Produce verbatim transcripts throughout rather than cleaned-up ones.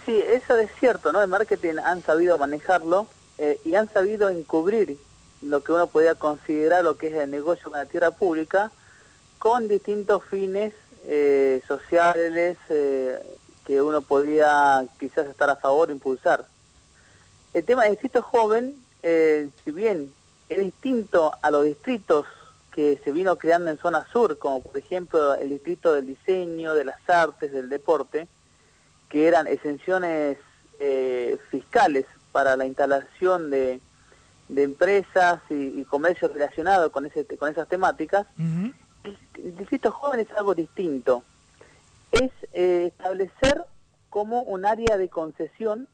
Sí, eso es cierto, ¿no? El marketing han sabido manejarlo eh, y han sabido encubrir lo que uno podía considerar lo que es el negocio con la tierra pública con distintos fines eh, sociales eh, que uno podía quizás estar a favor o impulsar. El tema del distrito joven, eh, si bien es distinto a los distritos que se vino creando en zona sur, como por ejemplo el distrito del diseño, de las artes, del deporte, que eran exenciones eh, fiscales para la instalación de, de empresas y, y comercio relacionado con, ese, con esas temáticas, uh-huh. el, el distrito joven es algo distinto. Es eh, establecer como un área de concesión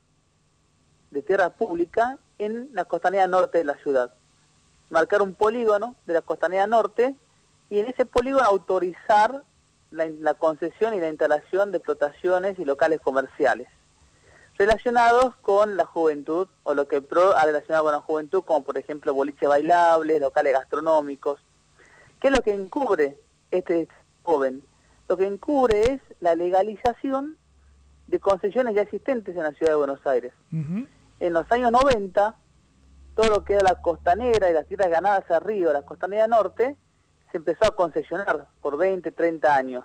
de tierra pública en la costanera norte de la ciudad. Marcar un polígono de la costanera norte y en ese polígono autorizar la, la concesión y la instalación de explotaciones y locales comerciales relacionados con la juventud o lo que el PRO ha relacionado con la juventud, como por ejemplo boliches bailables, locales gastronómicos. ¿Qué es lo que encubre este joven? Lo que encubre es la legalización de concesiones ya existentes en la ciudad de Buenos Aires. Uh-huh. En los años noventa, todo lo que era la costanera y las tierras ganadas arriba, la costanera norte, se empezó a concesionar por veinte, treinta años.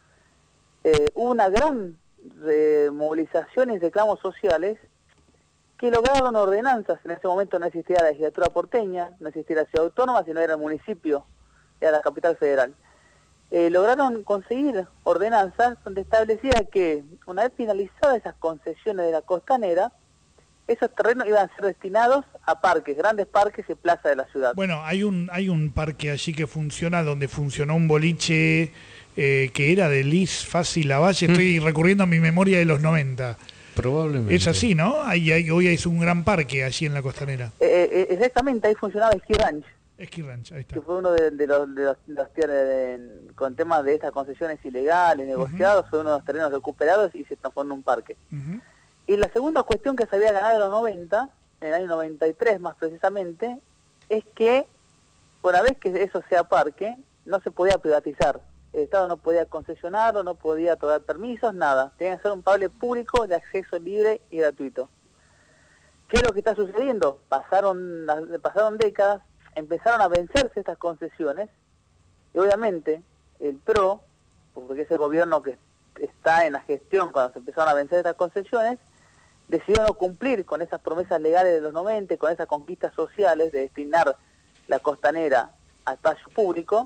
Eh, hubo una gran eh, movilización y reclamos sociales que lograron ordenanzas. En ese momento no existía la legislatura porteña, no existía la ciudad autónoma, sino era el municipio, era la capital federal. Eh, lograron conseguir ordenanzas donde establecía que una vez finalizadas esas concesiones de la costanera, esos terrenos iban a ser destinados a parques, grandes parques y plazas de la ciudad. Bueno, hay un hay un parque allí que funciona, donde funcionó un boliche eh, que era de Liz Fácil Lavalle, mm. estoy recurriendo a mi memoria de los noventa. Probablemente. Es así, ¿no? Hay, hay, hoy es un gran parque allí en la costanera. Eh, eh, exactamente, ahí funcionaba Ski Ranch. Ski Ranch, ahí está. Que fue uno de, de los, de los, de los de, con temas de estas concesiones ilegales, negociados, uh-huh. fue uno de los terrenos recuperados y se transformó en un parque. Uh-huh. Y la segunda cuestión que se había ganado en los noventa, en el año noventa y tres más precisamente, es que una vez que eso sea parque, no se podía privatizar. El Estado no podía concesionarlo, no podía otorgar permisos, nada. Tenía que ser un parque público de acceso libre y gratuito. ¿Qué es lo que está sucediendo? Pasaron, pasaron décadas, empezaron a vencerse estas concesiones, y obviamente el PRO, porque es el gobierno que está en la gestión cuando se empezaron a vencer estas concesiones, decidió no cumplir con esas promesas legales de los noventa, con esas conquistas sociales de destinar la costanera a espacio público,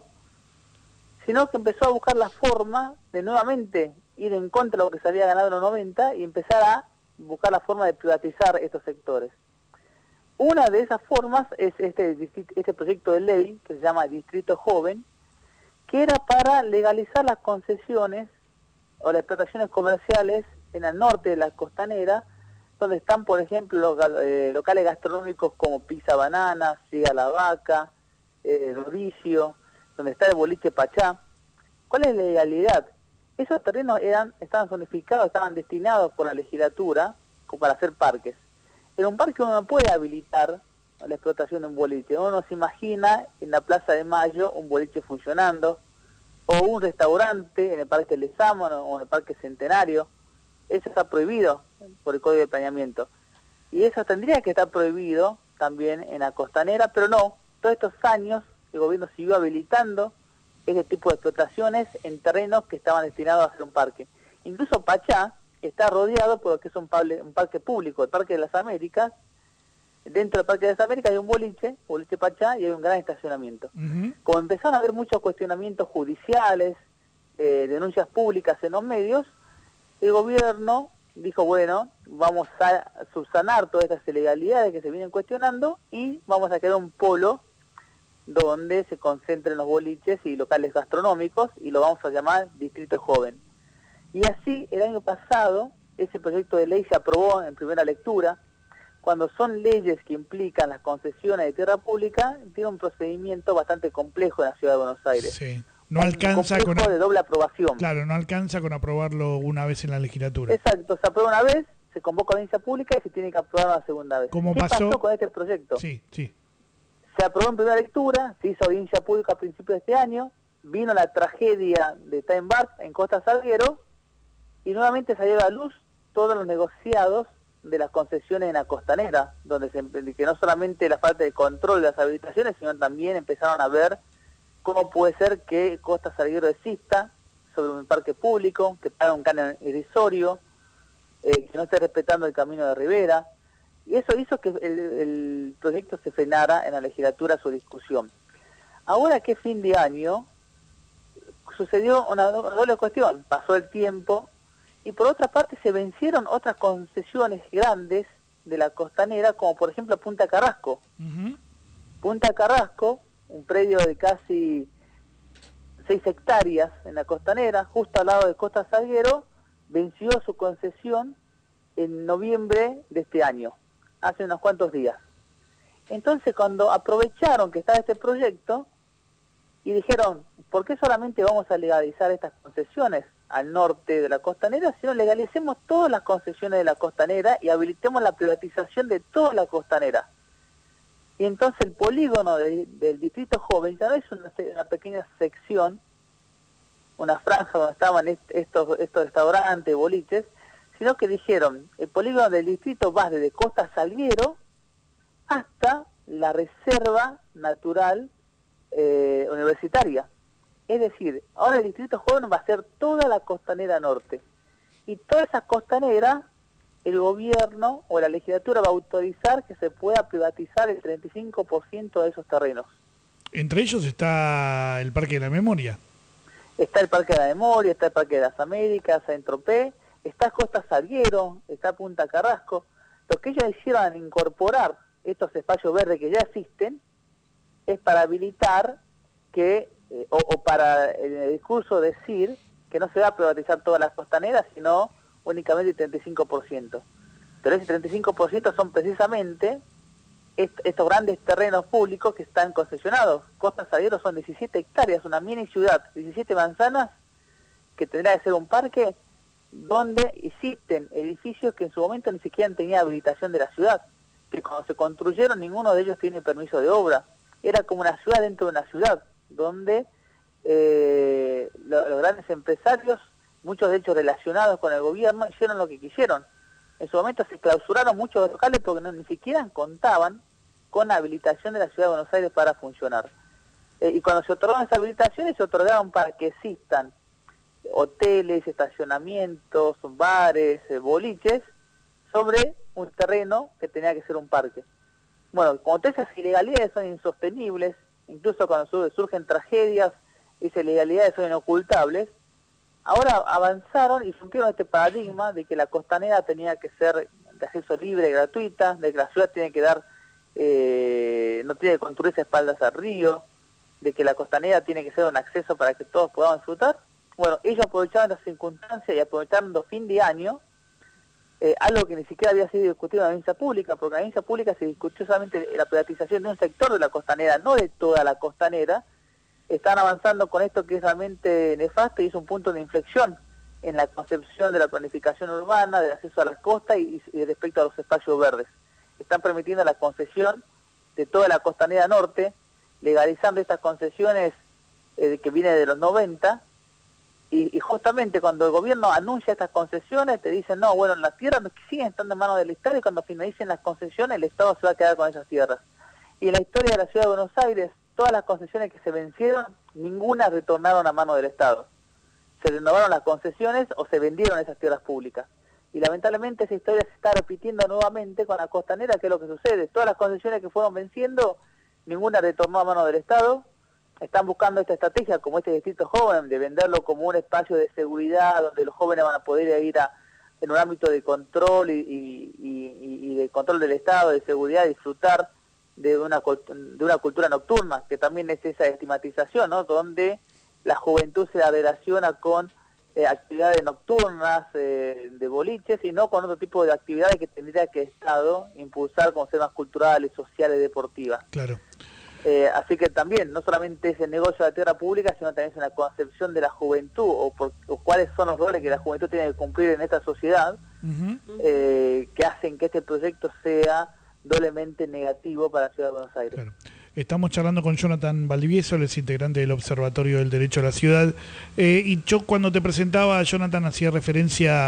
sino que empezó a buscar la forma de nuevamente ir en contra de lo que se había ganado en los noventa y empezar a buscar la forma de privatizar estos sectores. Una de esas formas es este, este proyecto de ley que se llama Distrito Joven, que era para legalizar las concesiones o las explotaciones comerciales en el norte de la costanera, donde están, por ejemplo, los, eh, locales gastronómicos como Pizza Banana, Siga la Vaca, eh, Rodicio, donde está el boliche Pachá. ¿Cuál es la legalidad? Esos terrenos eran estaban zonificados, estaban destinados por la legislatura como para hacer parques. En un parque uno no puede habilitar la explotación de un boliche. Uno no se imagina en la Plaza de Mayo un boliche funcionando, o un restaurante en el Parque Lezámono o en el Parque Centenario. Eso está prohibido por el Código de Planeamiento. Y eso tendría que estar prohibido también en la costanera, pero no. Todos estos años el gobierno siguió habilitando ese tipo de explotaciones en terrenos que estaban destinados a ser un parque. Incluso Pachá está rodeado por lo que es un, pable, un parque público, el Parque de las Américas. Dentro del Parque de las Américas hay un boliche, boliche Pachá, y hay un gran estacionamiento. Uh-huh. Como empezaron a haber muchos cuestionamientos judiciales, eh, denuncias públicas en los medios, el gobierno dijo, bueno, vamos a subsanar todas estas ilegalidades que se vienen cuestionando y vamos a crear un polo donde se concentren los boliches y locales gastronómicos y lo vamos a llamar Distrito Joven. Y así, el año pasado, ese proyecto de ley se aprobó en primera lectura. Cuando son leyes que implican las concesiones de tierra pública, tiene un procedimiento bastante complejo en la ciudad de Buenos Aires. Sí. No alcanza con de doble aprobación. Claro, no alcanza con aprobarlo una vez en la legislatura. Exacto, se aprueba una vez, se convoca a audiencia pública y se tiene que aprobar una segunda vez. ¿Cómo ¿Qué pasó? pasó con este proyecto? Sí, sí. Se aprobó en primera lectura, se hizo audiencia pública a principios de este año, vino la tragedia de Time Bar en Costa Salguero y nuevamente salió a la luz todos los negociados de las concesiones en la costanera, donde se, que no solamente la falta de control de las habilitaciones, sino también empezaron a ver cómo puede ser que Costa Salguero exista sobre un parque público, que paga un canon irrisorio, eh, que no esté respetando el camino de Rivera, y eso hizo que el, el proyecto se frenara en la legislatura su discusión. Ahora que fin de año, sucedió una, do una doble cuestión, pasó el tiempo, y por otra parte se vencieron otras concesiones grandes de la costanera, como por ejemplo Punta Carrasco. Uh-huh. Punta Carrasco, un predio de casi seis hectáreas en la costanera, justo al lado de Costa Salguero, venció su concesión en noviembre de este año, hace unos cuantos días. Entonces, cuando aprovecharon que estaba este proyecto y dijeron, ¿por qué solamente vamos a legalizar estas concesiones al norte de la costanera, sino legalicemos todas las concesiones de la costanera y habilitemos la privatización de toda la costanera? Y entonces el polígono de, del distrito joven ya no es una, una pequeña sección, una franja donde estaban est estos, estos restaurantes, boliches, sino que dijeron, el polígono del distrito va desde Costa Salguero hasta la reserva natural eh, universitaria. Es decir, ahora el distrito joven va a ser toda la costanera norte. Y toda esa costanera, el gobierno o la legislatura va a autorizar que se pueda privatizar el treinta y cinco por ciento de esos terrenos. Entre ellos está el Parque de la Memoria. Está el Parque de la Memoria, está el Parque de las Américas, Saint-Tropez, está Costa Salguero, está Punta Carrasco. Lo que ellos hicieron al incorporar estos espacios verdes que ya existen es para habilitar que Eh, o, o para en el discurso decir que no se va a privatizar todas las costaneras, sino únicamente el treinta y cinco por ciento. Pero ese treinta y cinco por ciento son precisamente est estos grandes terrenos públicos que están concesionados. Costa Salguero son diecisiete hectáreas, una mini ciudad, diecisiete manzanas, que tendrá que ser un parque donde existen edificios que en su momento ni siquiera tenían habilitación de la ciudad, que cuando se construyeron ninguno de ellos tiene permiso de obra. Era como una ciudad dentro de una ciudad, donde eh, lo, los grandes empresarios, muchos de ellos relacionados con el gobierno, hicieron lo que quisieron. En su momento se clausuraron muchos locales porque no, ni siquiera contaban con la habilitación de la Ciudad de Buenos Aires para funcionar. Eh, y cuando se otorgaron esas habilitaciones, se otorgaron para que existan hoteles, estacionamientos, bares, eh, boliches, sobre un terreno que tenía que ser un parque. Bueno, como todas esas ilegalidades son insostenibles, incluso cuando surgen tragedias, esas ilegalidades son inocultables, ahora avanzaron y rompieron este paradigma de que la costanera tenía que ser de acceso libre y gratuita, de que la ciudad tiene que dar, eh, no tiene que construirse espaldas al río, de que la costanera tiene que ser un acceso para que todos podamos disfrutar. Bueno, ellos aprovecharon las circunstancias y aprovechando fin de año, eh, algo que ni siquiera había sido discutido en la audiencia pública, porque en la audiencia pública se discutió solamente la privatización de un sector de la costanera, no de toda la costanera. Están avanzando con esto que es realmente nefasto y es un punto de inflexión en la concepción de la planificación urbana, del acceso a las costas y, y respecto a los espacios verdes. Están permitiendo la concesión de toda la costanera norte, legalizando estas concesiones eh, que vienen de los noventa, y, y justamente cuando el gobierno anuncia estas concesiones te dicen, no, bueno, las tierras siguen estando en manos del Estado y cuando finalicen las concesiones el Estado se va a quedar con esas tierras. Y en la historia de la Ciudad de Buenos Aires, todas las concesiones que se vencieron, ninguna retornaron a mano del Estado. Se renovaron las concesiones o se vendieron esas tierras públicas. Y lamentablemente esa historia se está repitiendo nuevamente con la costanera, que es lo que sucede. Todas las concesiones que fueron venciendo, ninguna retornó a mano del Estado. Están buscando esta estrategia, como este distrito joven, de venderlo como un espacio de seguridad, donde los jóvenes van a poder ir a, en un ámbito de control y, y, y, y de control del Estado, de seguridad, disfrutar de una, de una cultura nocturna, que también es esa estigmatización, ¿no? Donde la juventud se relaciona con eh, actividades nocturnas, eh, de boliches, y no con otro tipo de actividades que tendría que el Estado impulsar como ser más culturales, sociales, deportivas. Claro. Eh, así que también, no solamente es el negocio de la tierra pública, sino también es una concepción de la juventud, o, por, o cuáles son los roles que la juventud tiene que cumplir en esta sociedad, uh-huh. eh, que hacen que este proyecto sea doblemente negativo para la Ciudad de Buenos Aires. Claro. Estamos charlando con Jonathan Valdivieso, él es integrante del Observatorio del Derecho a la Ciudad. Eh, y yo cuando te presentaba, Jonathan, hacía referencia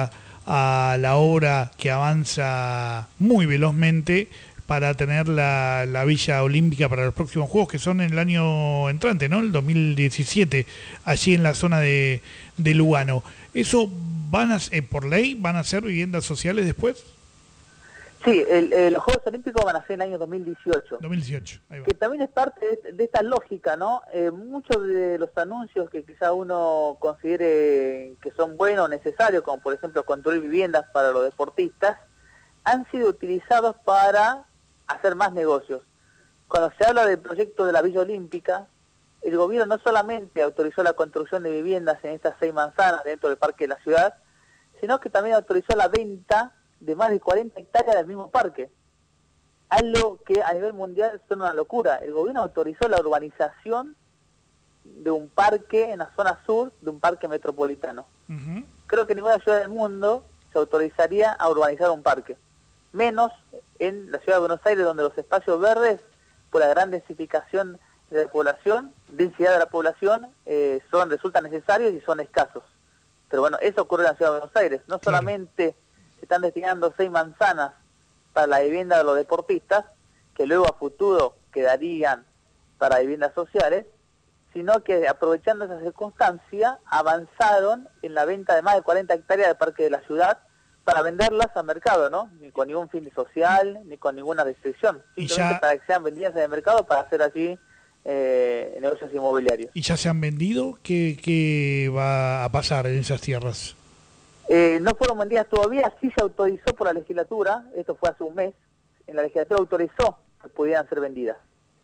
a la obra que avanza muy velozmente para tener la, la Villa Olímpica para los próximos Juegos, que son en el año entrante, ¿no? El dos mil diecisiete, allí en la zona de, de Lugano. ¿Eso van a, eh, por ley, van a ser viviendas sociales después? Sí, el, eh, los Juegos Olímpicos van a ser en el año dos mil dieciocho. dos mil dieciocho, ahí va. Que también es parte de, de esta lógica, ¿no? Eh, muchos de los anuncios que quizá uno considere que son buenos, necesarios, como por ejemplo construir viviendas para los deportistas, han sido utilizados para hacer más negocios. Cuando se habla del proyecto de la Villa Olímpica, el gobierno no solamente autorizó la construcción de viviendas en estas seis manzanas dentro del parque de la ciudad, sino que también autorizó la venta de más de cuarenta hectáreas del mismo parque. Algo que a nivel mundial es una locura. El gobierno autorizó la urbanización de un parque en la zona sur, de un parque metropolitano. Uh-huh. Creo que ninguna ciudad del mundo se autorizaría a urbanizar un parque. Menos en la ciudad de Buenos Aires, donde los espacios verdes, por la gran densificación de la población, densidad de la población, eh, son resultan necesarios y son escasos. Pero bueno, eso ocurre en la ciudad de Buenos Aires. No claro. solamente se están destinando seis manzanas para la vivienda de los deportistas, que luego a futuro quedarían para viviendas sociales, sino que aprovechando esa circunstancia, avanzaron en la venta de más de cuarenta hectáreas del parque de la ciudad para venderlas al mercado, ¿no? Ni con ningún fin social, ni con ninguna restricción, simplemente ya... para que sean vendidas en el mercado para hacer así eh, negocios inmobiliarios. ¿Y ya se han vendido? ¿Qué, qué va a pasar en esas tierras? Eh, no fueron vendidas todavía, sí se autorizó por la legislatura, esto fue hace un mes, en la legislatura autorizó que pudieran ser vendidas.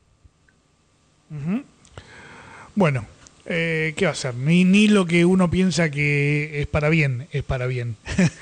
Uh-huh. Bueno, eh, ¿qué va a hacer? Ni, ni lo que uno piensa que es para bien, es para bien.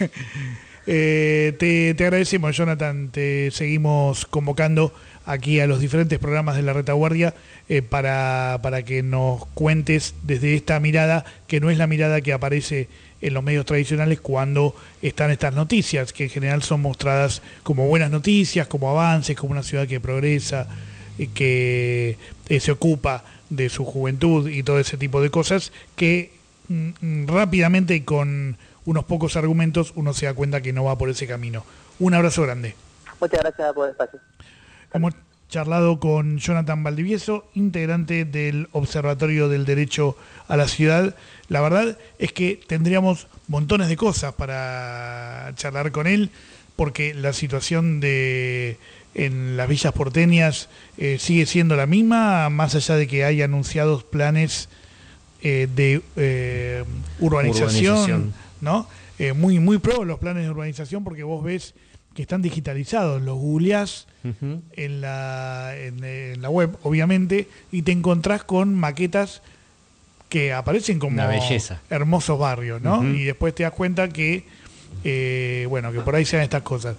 eh, te, te agradecemos, Jonathan, te seguimos convocando aquí a los diferentes programas de La Retaguardia eh, para, para que nos cuentes desde esta mirada, que no es la mirada que aparece en los medios tradicionales cuando están estas noticias, que en general son mostradas como buenas noticias, como avances, como una ciudad que progresa, que eh, se ocupa de su juventud y todo ese tipo de cosas, que mm, rápidamente y con unos pocos argumentos uno se da cuenta que no va por ese camino. Un abrazo grande. Muchas gracias por el espacio. Hemos charlado con Jonathan Valdivieso, integrante del Observatorio del Derecho a la Ciudad. La verdad es que tendríamos montones de cosas para charlar con él, porque la situación de en las villas porteñas eh, sigue siendo la misma, más allá de que haya anunciados planes eh, de eh, urbanización, urbanización, ¿no? Eh, muy, muy pro los planes de urbanización, porque vos ves que están digitalizados, los googleás uh-huh. en, la, en, en la web, obviamente, y te encontrás con maquetas que aparecen como hermosos barrios, ¿no? Uh-huh. Y después te das cuenta que, eh, bueno, que por ahí sean estas cosas.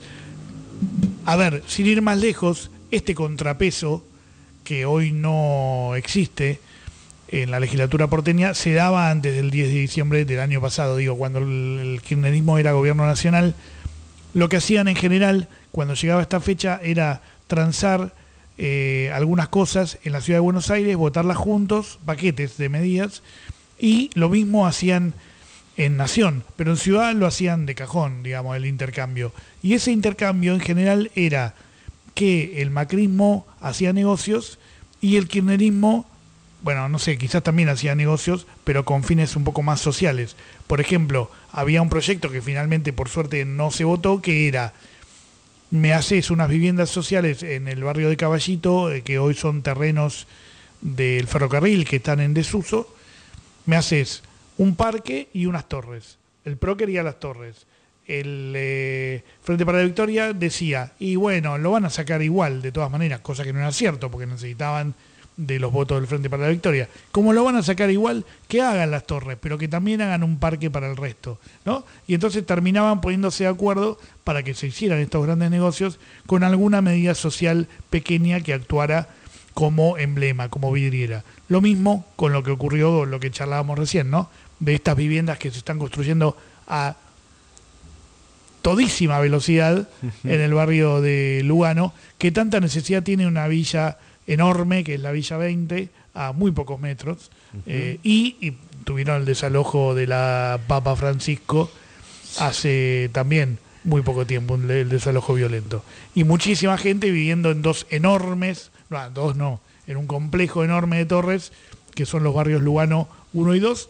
A ver, sin ir más lejos, este contrapeso, que hoy no existe en la legislatura porteña, se daba antes del diez de diciembre del año pasado, digo, cuando el, el kirchnerismo era gobierno nacional. Lo que hacían en general, cuando llegaba esta fecha, era transar eh, algunas cosas en la ciudad de Buenos Aires, votarlas juntos, paquetes de medidas, y lo mismo hacían en Nación, pero en Ciudad lo hacían de cajón, digamos, el intercambio. Y ese intercambio en general era que el macrismo hacía negocios y el kirchnerismo, bueno, no sé, quizás también hacía negocios, pero con fines un poco más sociales. Por ejemplo, había un proyecto que finalmente, por suerte, no se votó, que era: me haces unas viviendas sociales en el barrio de Caballito, eh, que hoy son terrenos del ferrocarril que están en desuso, me haces un parque y unas torres. El PRO quería las torres. El eh, Frente para la Victoria decía, y bueno, lo van a sacar igual, de todas maneras, cosa que no era cierto, porque necesitaban de los votos del Frente para la Victoria. Como lo van a sacar igual, que hagan las torres, pero que también hagan un parque para el resto, ¿no? Y entonces terminaban poniéndose de acuerdo para que se hicieran estos grandes negocios con alguna medida social pequeña que actuara como emblema, como vidriera. Lo mismo con lo que ocurrió, lo que charlábamos recién, ¿no? De estas viviendas que se están construyendo a todísima velocidad uh-huh. en el barrio de Lugano, que tanta necesidad tiene una villa enorme, que es la Villa veinte, a muy pocos metros, uh-huh. eh, y, y tuvieron el desalojo de la Papa Francisco, hace también muy poco tiempo, el desalojo violento. Y muchísima gente viviendo en dos enormes, no, dos no, en un complejo enorme de torres, que son los barrios Lugano uno y dos,